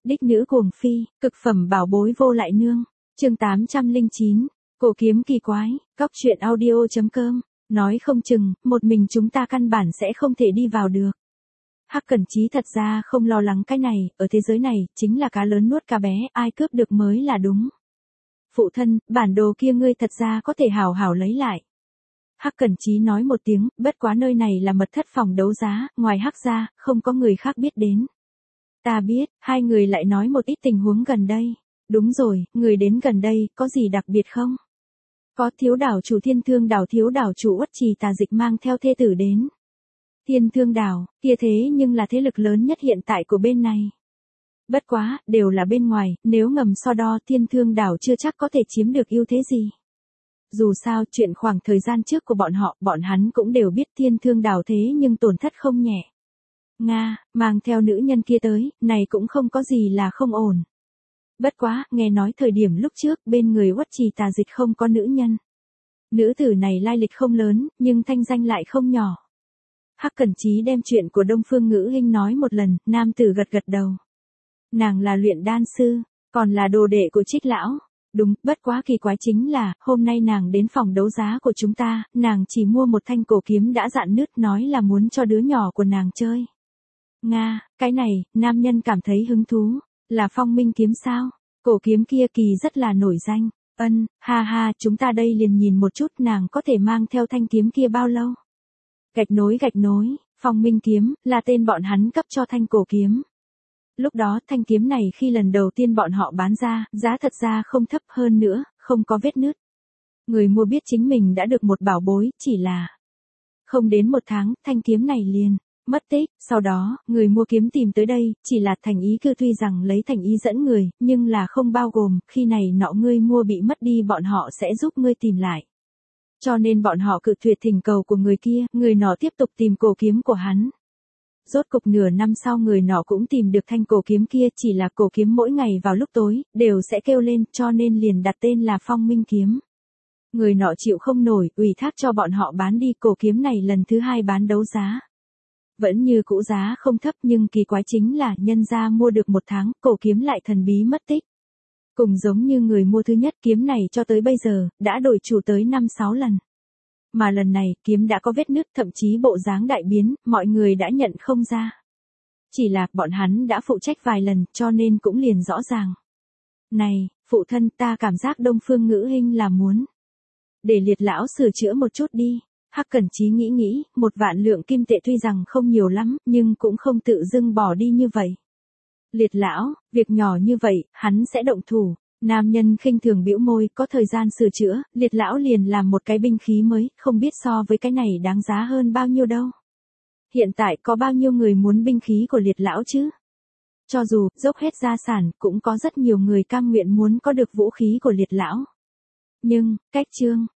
Đích nữ cuồng phi, cực phẩm bảo bối vô lại nương. Chương 809. Cổ kiếm kỳ quái, Cóc truyện audio.com. Nói không chừng, một mình chúng ta căn bản sẽ không thể đi vào được. Hắc Cẩn Chí thật ra không lo lắng cái này, ở thế giới này, chính là cá lớn nuốt cá bé, ai cướp được mới là đúng. Phụ thân, bản đồ kia ngươi thật ra có thể hảo hảo lấy lại. Hắc Cẩn Chí nói một tiếng, bất quá nơi này là mật thất phòng đấu giá, ngoài Hắc ra, không có người khác biết đến. Ta biết, hai người lại nói một ít tình huống gần đây. Đúng rồi, người đến gần đây, có gì đặc biệt không? Có thiếu đảo chủ Thiên Thương đảo thiếu đảo chủ Uất Trì Tà Dịch mang theo thê tử đến. Thiên Thương đảo, kia thế nhưng là thế lực lớn nhất hiện tại của bên này. Bất quá, đều là bên ngoài, nếu ngầm so đo Thiên Thương đảo chưa chắc có thể chiếm được ưu thế gì. Dù sao, chuyện khoảng thời gian trước của bọn hắn cũng đều biết Thiên Thương đảo thế nhưng tổn thất không nhẹ. Nga, mang theo nữ nhân kia tới, này cũng không có gì là không ổn. Bất quá, nghe nói thời điểm lúc trước bên người Uất Trì Tà Dịch không có nữ nhân. Nữ tử này lai lịch không lớn, nhưng thanh danh lại không nhỏ. Hắc Cẩn Chí đem chuyện của Đông Phương Ngữ Hinh nói một lần, nam tử gật gật đầu. Nàng là luyện đan sư, còn là đồ đệ của Trích lão. Đúng, bất quá kỳ quái chính là, hôm nay nàng đến phòng đấu giá của chúng ta, nàng chỉ mua một thanh cổ kiếm đã rạn nứt nói là muốn cho đứa nhỏ của nàng chơi. Nga, cái này, nam nhân cảm thấy hứng thú, là Phong Minh kiếm sao? Cổ kiếm kia kỳ rất là nổi danh. Ha ha, chúng ta đây liền nhìn một chút nàng có thể mang theo thanh kiếm kia bao lâu. Gạch nối, Phong Minh kiếm, là tên bọn hắn cấp cho thanh cổ kiếm. Lúc đó thanh kiếm này khi lần đầu tiên bọn họ bán ra, giá thật ra không thấp hơn nữa, không có vết nứt. Người mua biết chính mình đã được một bảo bối, chỉ là không đến một tháng, thanh kiếm này liền mất tích. Sau đó, người mua kiếm tìm tới đây, chỉ là thành ý cư tuy rằng lấy thành ý dẫn người, nhưng là không bao gồm, khi này nọ ngươi mua bị mất đi bọn họ sẽ giúp ngươi tìm lại. Cho nên bọn họ cự tuyệt thỉnh cầu của người kia, người nọ tiếp tục tìm cổ kiếm của hắn. Rốt cục nửa năm sau người nọ cũng tìm được thanh cổ kiếm kia, chỉ là cổ kiếm mỗi ngày vào lúc tối, đều sẽ kêu lên, cho nên liền đặt tên là Phong Minh kiếm. Người nọ chịu không nổi, ủy thác cho bọn họ bán đi cổ kiếm này lần thứ hai bán đấu giá. Vẫn như cũ giá không thấp nhưng kỳ quái chính là nhân gia mua được một tháng, cổ kiếm lại thần bí mất tích. Cùng giống như người mua thứ nhất kiếm này cho tới bây giờ, đã đổi chủ tới 5-6 lần. Mà lần này, kiếm đã có vết nứt thậm chí bộ dáng đại biến, mọi người đã nhận không ra. Chỉ là, bọn hắn đã phụ trách vài lần, cho nên cũng liền rõ ràng. Này, phụ thân ta cảm giác Đông Phương Ngữ Hinh là muốn để Liệt lão sửa chữa một chút đi. Hắc Cẩn Chí nghĩ, 1.000 lượng kim tệ tuy rằng không nhiều lắm, nhưng cũng không tự dưng bỏ đi như vậy. Liệt lão, việc nhỏ như vậy, hắn sẽ động thủ. Nam nhân khinh thường bĩu môi, có thời gian sửa chữa, Liệt lão liền làm một cái binh khí mới, không biết so với cái này đáng giá hơn bao nhiêu đâu. Hiện tại có bao nhiêu người muốn binh khí của Liệt lão chứ? Cho dù dốc hết gia sản, cũng có rất nhiều người cam nguyện muốn có được vũ khí của Liệt lão. Nhưng, cách chương